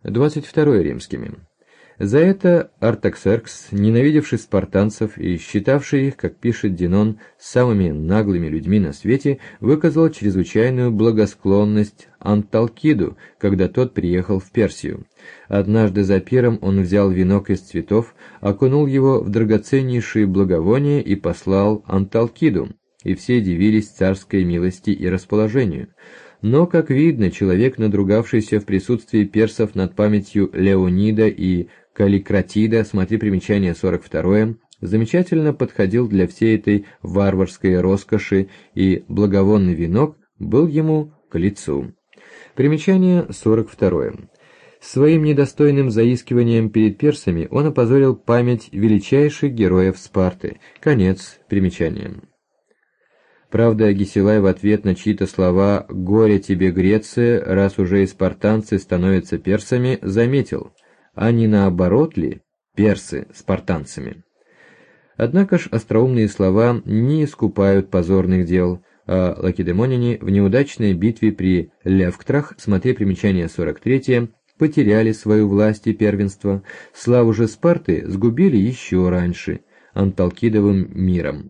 22 римскими. За это Артаксеркс, ненавидевший спартанцев и считавший их, как пишет Динон, самыми наглыми людьми на свете, выказал чрезвычайную благосклонность Анталкиду, когда тот приехал в Персию. Однажды за пиром он взял венок из цветов, окунул его в драгоценнейшие благовония и послал Анталкиду, и все дивились царской милости и расположению. Но, как видно, человек, надругавшийся в присутствии персов над памятью Леонида и Калликратида, смотри примечание 42, замечательно подходил для всей этой варварской роскоши, и благовонный венок был ему к лицу. Примечание 42. Своим недостойным заискиванием перед персами он опозорил память величайших героев Спарты. Конец примечания. Правда, Гесилай в ответ на чьи-то слова «Горе тебе, Греция, раз уже и спартанцы становятся персами», заметил: а не наоборот ли персы спартанцами? Однако ж остроумные слова не искупают позорных дел, а лакедемоняне в неудачной битве при Левктрах, смотри примечание 43, потеряли свою власть и первенство, славу же Спарты сгубили еще раньше, Анталкидовым миром.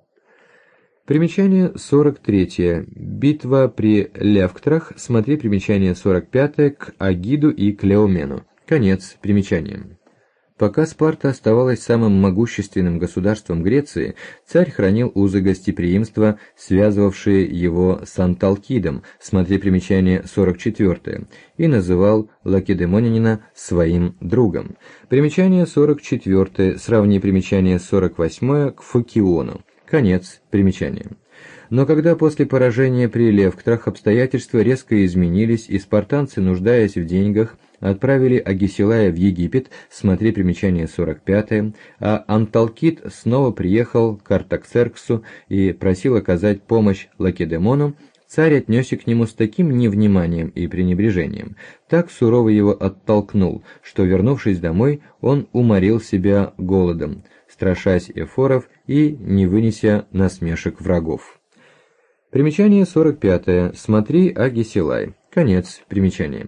Примечание 43. Битва при Левктрах, смотри примечание 45 к Агиду и Клеомену. Конец примечания. Пока Спарта оставалась самым могущественным государством Греции, царь хранил узы гостеприимства, связывавшие его с Анталкидом, смотри примечание 44, и называл лакедемонянина своим другом. Примечание 44, сравни примечание 48 к Фокиону. Конец примечания. Но когда после поражения при Левктрах обстоятельства резко изменились, и спартанцы, нуждаясь в деньгах, отправили Агесилая в Египет, смотри примечание 45, а Анталкид снова приехал к Артаксерксу и просил оказать помощь Лакедемону, царь отнесся к нему с таким невниманием и пренебрежением, так сурово его оттолкнул, что, вернувшись домой, он уморил себя голодом, страшась эфоров и не вынеся насмешек врагов. Примечание 45. Смотри Агесилай. Конец примечания.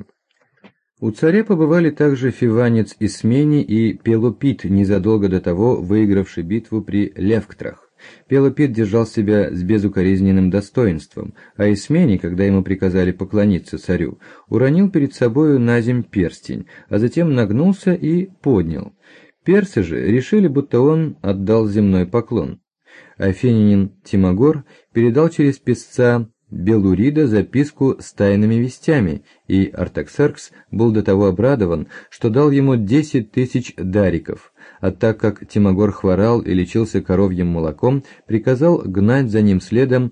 У царя побывали также Фиванец Исмений и Пелопит, незадолго до того выигравший битву при Левктрах. Пелопит держал себя с безукоризненным достоинством, а Исмений, когда ему приказали поклониться царю, уронил перед собою наземь перстень, а затем нагнулся и поднял. Персы же решили, будто он отдал земной поклон. Афинянин Тимагор передал через писца Белурида записку с тайными вестями, и Артаксеркс был до того обрадован, что дал ему 10 тысяч дариков, а так как Тимагор хворал и лечился коровьим молоком, приказал гнать за ним следом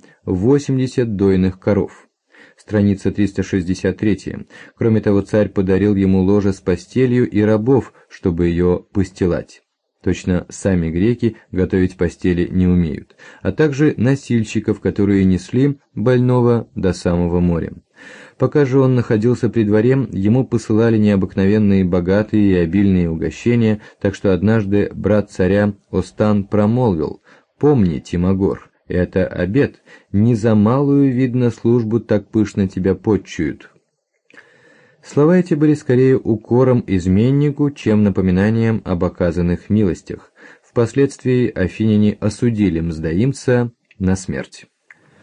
80 дойных коров. Страница 363. Кроме того, царь подарил ему ложе с постелью и рабов, чтобы ее постилать. Точно сами греки готовить постели не умеют, а также носильщиков, которые несли больного до самого моря. Пока же он находился при дворе, ему посылали необыкновенные богатые и обильные угощения, так что однажды брат царя Остан промолвил: «Помни, Тимагор, это обет, не за малую, видно, службу так пышно тебя подчуют». Слова эти были скорее укором изменнику, чем напоминанием об оказанных милостях. Впоследствии афиняне осудили мздоимца на смерть.